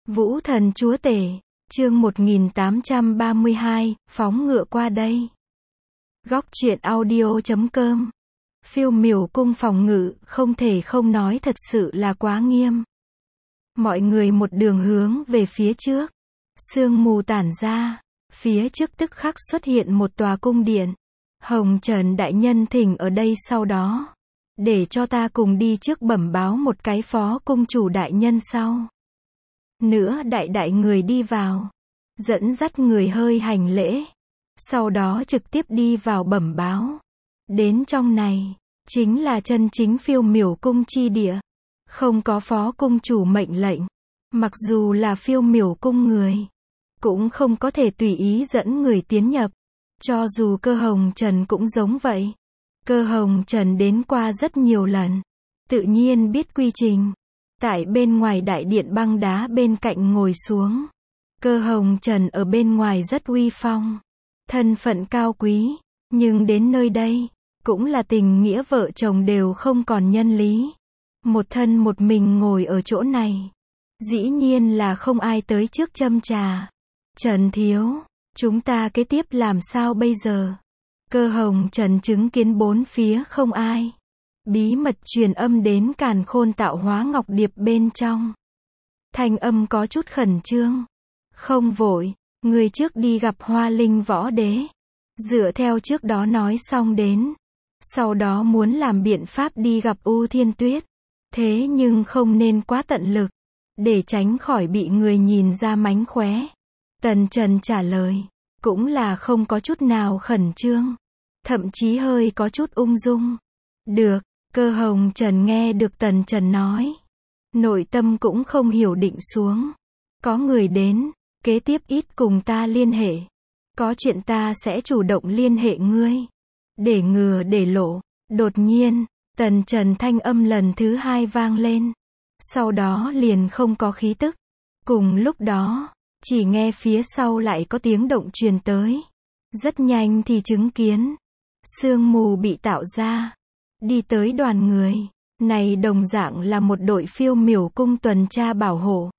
Vũ thần chúa tể, chương 1832, phóng ngựa qua đây. Góc truyện audio.com. Phiêu miểu cung phòng ngự, không thể không nói thật sự là quá nghiêm. Mọi người một đường hướng về phía trước. Sương mù tản ra, phía trước tức khắc xuất hiện một tòa cung điện. Hồng Trần đại nhân thỉnh ở đây sau đó. Để cho ta cùng đi trước bẩm báo một cái phó cung chủ đại nhân sau. Nữa đại người đi vào. Dẫn dắt người hơi hành lễ. Sau đó trực tiếp đi vào bẩm báo. Đến trong này, chính là chân chính phiêu miểu cung chi địa. Không có phó cung chủ mệnh lệnh. Mặc dù là phiêu miểu cung người, cũng không có thể tùy ý dẫn người tiến nhập. Cho dù Cơ Hồng Trần cũng giống vậy. Cơ Hồng Trần đến qua rất nhiều lần. Tự nhiên biết quy trình. Tại bên ngoài đại điện băng đá bên cạnh ngồi xuống. Cơ Hồng Trần ở bên ngoài rất uy phong. Thân phận cao quý. Nhưng đến nơi đây, cũng là tình nghĩa vợ chồng đều không còn nhân lý. Một thân một mình ngồi ở chỗ này. Dĩ nhiên là không ai tới trước châm trà. Trần thiếu, chúng ta kế tiếp làm sao bây giờ? Cơ Hồng Trần chứng kiến bốn phía không ai. Bí mật truyền âm đến Càn Khôn Tạo Hóa Ngọc Điệp bên trong. Thanh âm có chút khẩn trương. Không vội, người trước đi gặp Hoa Linh Võ Đế. Dựa theo trước đó nói xong đến. Sau đó muốn làm biện pháp đi gặp U Thiên Tuyết. Thế nhưng không nên quá tận lực. Để tránh khỏi bị người nhìn ra mánh khóe. Tần Trần trả lời. Cũng là không có chút nào khẩn trương. Thậm chí hơi có chút ung dung. Được, Cơ Hồng Trần nghe được Tần Trần nói. Nội tâm cũng không hiểu định xuống. Có người đến, kế tiếp ít cùng ta liên hệ. Có chuyện ta sẽ chủ động liên hệ ngươi. Để ngừa để lộ. Đột nhiên, Tần Trần thanh âm lần thứ hai vang lên. Sau đó liền không có khí tức. Cùng lúc đó, chỉ nghe phía sau lại có tiếng động truyền tới. Rất nhanh thì chứng kiến. Sương mù bị tạo ra. Đi tới đoàn người. Này đồng dạng là một đội phiêu miểu cung tuần tra bảo hộ.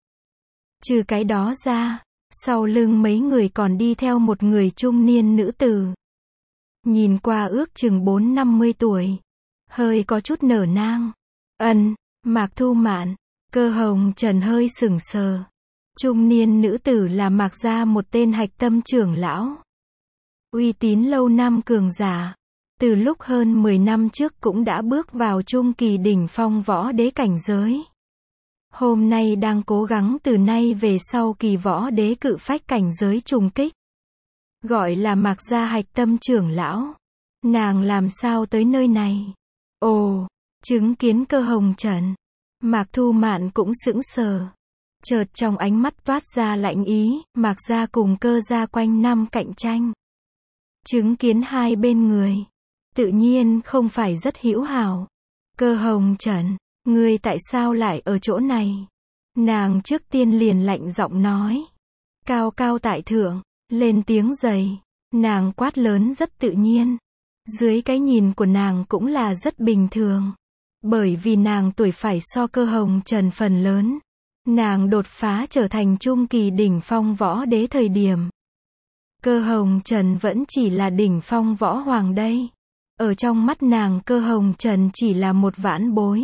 Trừ cái đó ra, sau lưng mấy người còn đi theo một người trung niên nữ tử. Nhìn qua ước chừng 40-50 tuổi. Hơi có chút nở nang. Mạc Thu Mạn. Cơ Hồng Trần hơi sững sờ. Trung niên nữ tử là Mạc gia một tên hạch tâm trưởng lão. Uy tín lâu năm cường giả. Từ lúc hơn 10 năm trước cũng đã bước vào trung kỳ đỉnh phong võ đế cảnh giới. Hôm nay đang cố gắng từ nay về sau kỳ võ đế cự phách cảnh giới trùng kích. Gọi là Mạc gia hạch tâm trưởng lão. Nàng làm sao tới nơi này? Ồ, chứng kiến Cơ Hồng Trần. Mạc Thu Mạn cũng sững sờ. Chợt trong ánh mắt toát ra lạnh ý, Mạc gia cùng Cơ gia quanh năm cạnh tranh. Chứng kiến hai bên người. Tự nhiên không phải rất hữu hảo. Cơ Hồng Trần, ngươi tại sao lại ở chỗ này? Nàng trước tiên liền lạnh giọng nói. Cao cao tại thượng, lên tiếng dày. Nàng quát lớn rất tự nhiên. Dưới cái nhìn của nàng cũng là rất bình thường. Bởi vì nàng tuổi phải so Cơ Hồng Trần phần lớn. Nàng đột phá trở thành trung kỳ đỉnh phong võ đế thời điểm. Cơ Hồng Trần vẫn chỉ là đỉnh phong võ hoàng đây. Ở trong mắt nàng Cơ Hồng Trần chỉ là một vãn bối.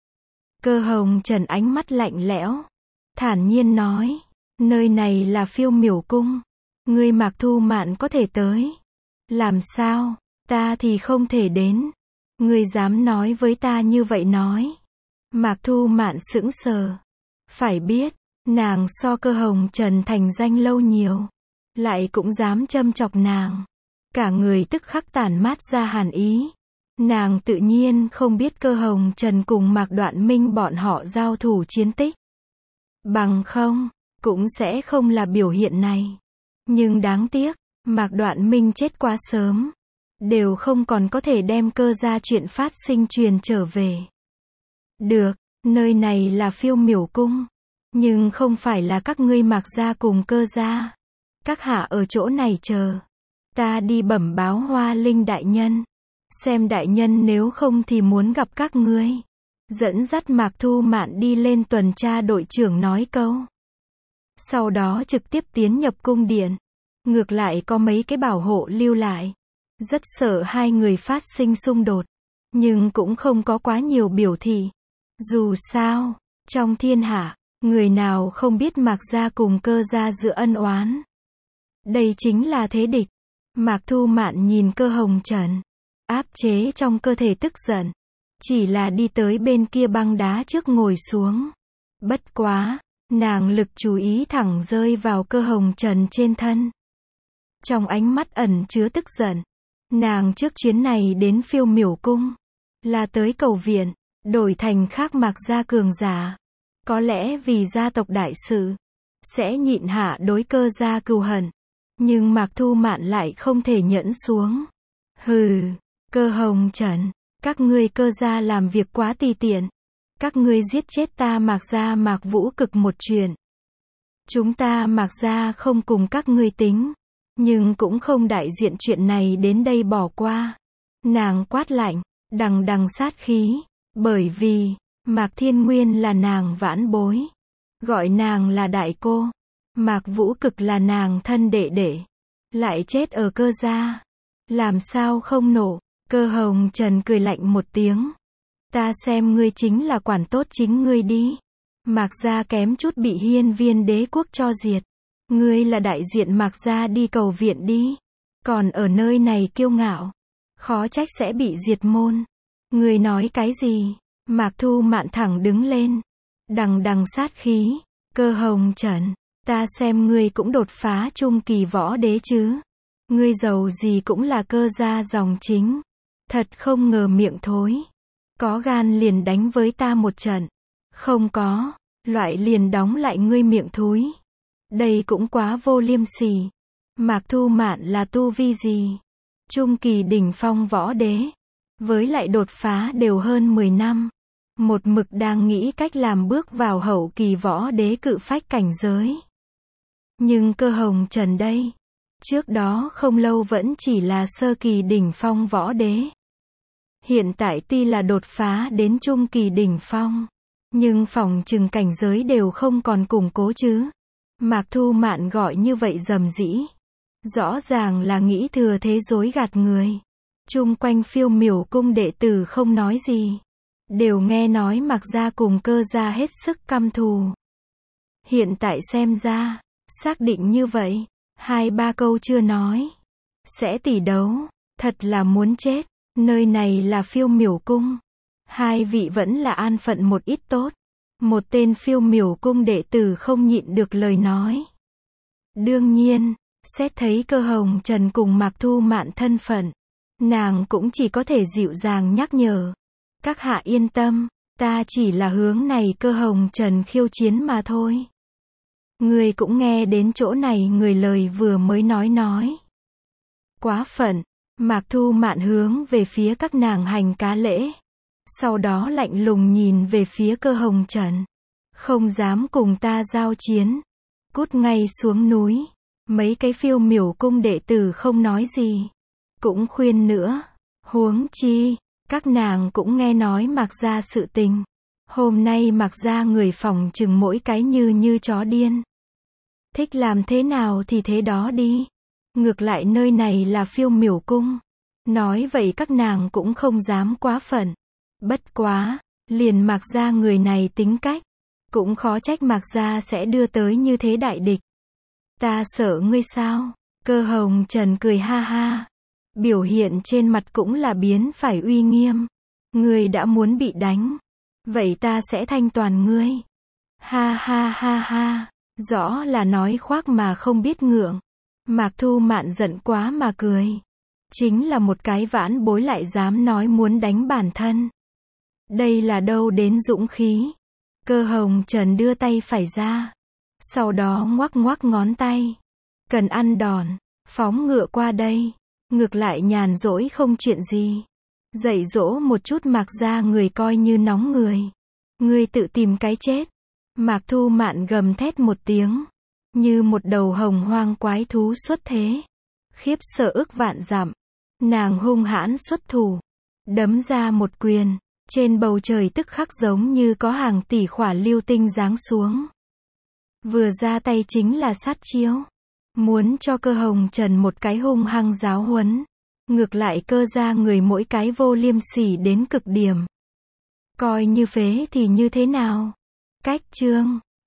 Cơ Hồng Trần ánh mắt lạnh lẽo. Thản nhiên nói. Nơi này là phiêu miểu cung. Ngươi Mạc Thu Mạn có thể tới. Làm sao? Ta thì không thể đến. Ngươi dám nói với ta như vậy nói. Mạc Thu Mạn sững sờ. Phải biết, nàng so Cơ Hồng Trần thành danh lâu nhiều. Lại cũng dám châm chọc nàng. Cả người tức khắc tản mát ra hàn ý. Nàng tự nhiên không biết Cơ Hồng Trần cùng Mạc Đoạn Minh bọn họ giao thủ chiến tích. Bằng không, cũng sẽ không là biểu hiện này. Nhưng đáng tiếc, Mạc Đoạn Minh chết quá sớm. Đều không còn có thể đem Cơ gia chuyện phát sinh truyền trở về. Được, nơi này là phiêu miểu cung. Nhưng không phải là các ngươi Mạc gia cùng Cơ gia. Các hạ ở chỗ này chờ. Ta đi bẩm báo Hoa Linh đại nhân. Xem đại nhân nếu không thì muốn gặp các ngươi. Dẫn dắt Mạc Thu Mạn đi lên tuần tra đội trưởng nói câu. sau đó trực tiếp tiến nhập cung điện. Ngược lại có mấy cái bảo hộ lưu lại. Rất sợ hai người phát sinh xung đột. Nhưng cũng không có quá nhiều biểu thị. Dù sao, trong thiên hạ, người nào không biết Mạc Gia cùng Cơ Gia giữa ân oán. Đây chính là thế địch. Mạc Thu Mạn nhìn Cơ Hồng Trần, áp chế trong cơ thể tức giận. Chỉ là đi tới bên kia băng đá trước ngồi xuống. Bất quá, nàng lực chú ý thẳng rơi vào Cơ Hồng Trần trên thân. Trong ánh mắt ẩn chứa tức giận. Nàng trước chuyến này đến Phiêu Miểu Cung, là tới cầu viện, đổi thành khác Mạc Gia cường giả. Có lẽ vì gia tộc đại sự, sẽ nhịn hạ đối Cơ Gia cừu hận. Nhưng Mạc Thu Mạn lại không thể nhẫn xuống. Hừ, Cơ Hồng Trần, các ngươi Cơ Gia làm việc quá tùy tiện. Các ngươi giết chết ta Mạc Gia Mạc Vũ Cực một chuyện. Chúng ta Mạc Gia không cùng các ngươi tính. Nhưng cũng không đại diện chuyện này đến đây bỏ qua. Nàng quát lạnh, đằng đằng sát khí. Bởi vì, Mạc Thiên Nguyên là nàng vãn bối. Gọi nàng là đại cô. Mạc Vũ Cực là nàng thân đệ đệ. Lại chết ở Cơ Gia. Làm sao không nổ. Cơ Hồng Trần cười lạnh một tiếng. Ta xem ngươi chính là quản tốt chính ngươi đi. Mạc Gia kém chút bị Hiên Viên đế quốc cho diệt. Ngươi là đại diện Mạc Gia đi cầu viện đi. Còn ở nơi này kiêu ngạo. Khó trách sẽ bị diệt môn. Ngươi nói cái gì? Mạc Thu Mạn thẳng đứng lên. Đằng đằng sát khí. Cơ Hồng Trần, ta xem ngươi cũng đột phá trung kỳ võ đế chứ. Ngươi giàu gì cũng là Cơ Gia dòng chính. Thật không ngờ miệng thối. Có gan liền đánh với ta một trận. Không có, loại liền đóng lại ngươi miệng thúi. Đây cũng quá vô liêm sỉ. Mạc Thu Mạn là tu vi gì? Trung kỳ đỉnh phong võ đế. Với lại đột phá đều hơn 10 năm. Một mực đang nghĩ cách làm bước vào hậu kỳ võ đế cự phách cảnh giới. Nhưng Cơ Hồng Trần đây, trước đó không lâu vẫn chỉ là sơ kỳ đỉnh phong võ đế. Hiện tại tuy là đột phá đến trung kỳ đỉnh phong, nhưng phỏng chừng cảnh giới đều không còn củng cố chứ. Mạc Thu Mạn gọi như vậy rầm rĩ. Rõ ràng là nghĩ thừa thế dối gạt người. Chung quanh Phiêu Miểu Cung đệ tử không nói gì. Đều nghe nói Mạc Gia cùng Cơ Gia hết sức căm thù. Hiện tại xem ra, xác định như vậy, 2-3 câu chưa nói. Sẽ tỷ đấu, thật là muốn chết. Nơi này là Phiêu Miểu Cung. Hai vị vẫn là an phận một ít tốt. Một tên Phiêu Miểu Cung đệ tử không nhịn được lời nói. Đương nhiên, xét thấy Cơ Hồng Trần cùng Mạc Thu Mạn thân phận, nàng cũng chỉ có thể dịu dàng nhắc nhở. Các hạ yên tâm, ta chỉ là hướng này Cơ Hồng Trần khiêu chiến mà thôi. Người cũng nghe đến chỗ này người lời vừa mới nói. Quá phận, Mạc Thu Mạn hướng về phía các nàng hành cá lễ. Sau đó lạnh lùng nhìn về phía Cơ Hồng Trần. Không dám cùng ta giao chiến. Cút ngay xuống núi. Mấy cái Phiêu Miểu Cung đệ tử không nói gì. Cũng khuyên nữa. Huống chi, các nàng cũng nghe nói Mạc Gia sự tình. Hôm nay Mạc Gia người phỏng chừng mỗi cái như chó điên. Thích làm thế nào thì thế đó đi. Ngược lại nơi này là Phiêu Miểu Cung. Nói vậy các nàng cũng không dám quá phận. Bất quá, liền Mạc Gia người này tính cách. Cũng khó trách Mạc Gia sẽ đưa tới như thế đại địch. Ta sợ ngươi sao? Cơ Hồng Trần cười ha ha. Biểu hiện trên mặt cũng là biến phải uy nghiêm. Ngươi đã muốn bị đánh. Vậy ta sẽ thanh toàn ngươi. Ha ha ha ha. Rõ là nói khoác mà không biết ngượng. Mạc Thu Mạn giận quá mà cười. Chính là một cái vãn bối lại dám nói muốn đánh bản thân. Đây là đâu đến dũng khí. Cơ Hồng Trần đưa tay phải ra. Sau đó ngoắc ngoắc ngón tay. Cần ăn đòn. Phóng ngựa qua đây. Ngược lại nhàn rỗi không chuyện gì. Dạy dỗ một chút Mạc Gia người coi như nóng người. Ngươi tự tìm cái chết. Mạc Thu Mạn gầm thét một tiếng. Như một đầu hồng hoang quái thú xuất thế. Khiếp sợ ức vạn dặm. Nàng hung hãn xuất thủ. Đấm ra một quyền. Trên bầu trời tức khắc giống như có hàng tỷ khỏa lưu tinh giáng xuống. Vừa ra tay chính là sát chiêu. Muốn cho Cơ Hồng Trần một cái hung hăng giáo huấn. Ngược lại Cơ gia người mỗi cái vô liêm sỉ đến cực điểm. Coi như phế thì như thế nào? Cách chương